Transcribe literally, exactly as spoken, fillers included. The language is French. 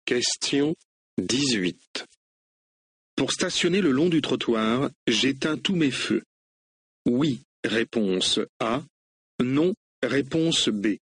Question dix-huit. Pour stationner le long du trottoir, j'éteins tous mes feux. Oui, réponse A. Non, réponse B.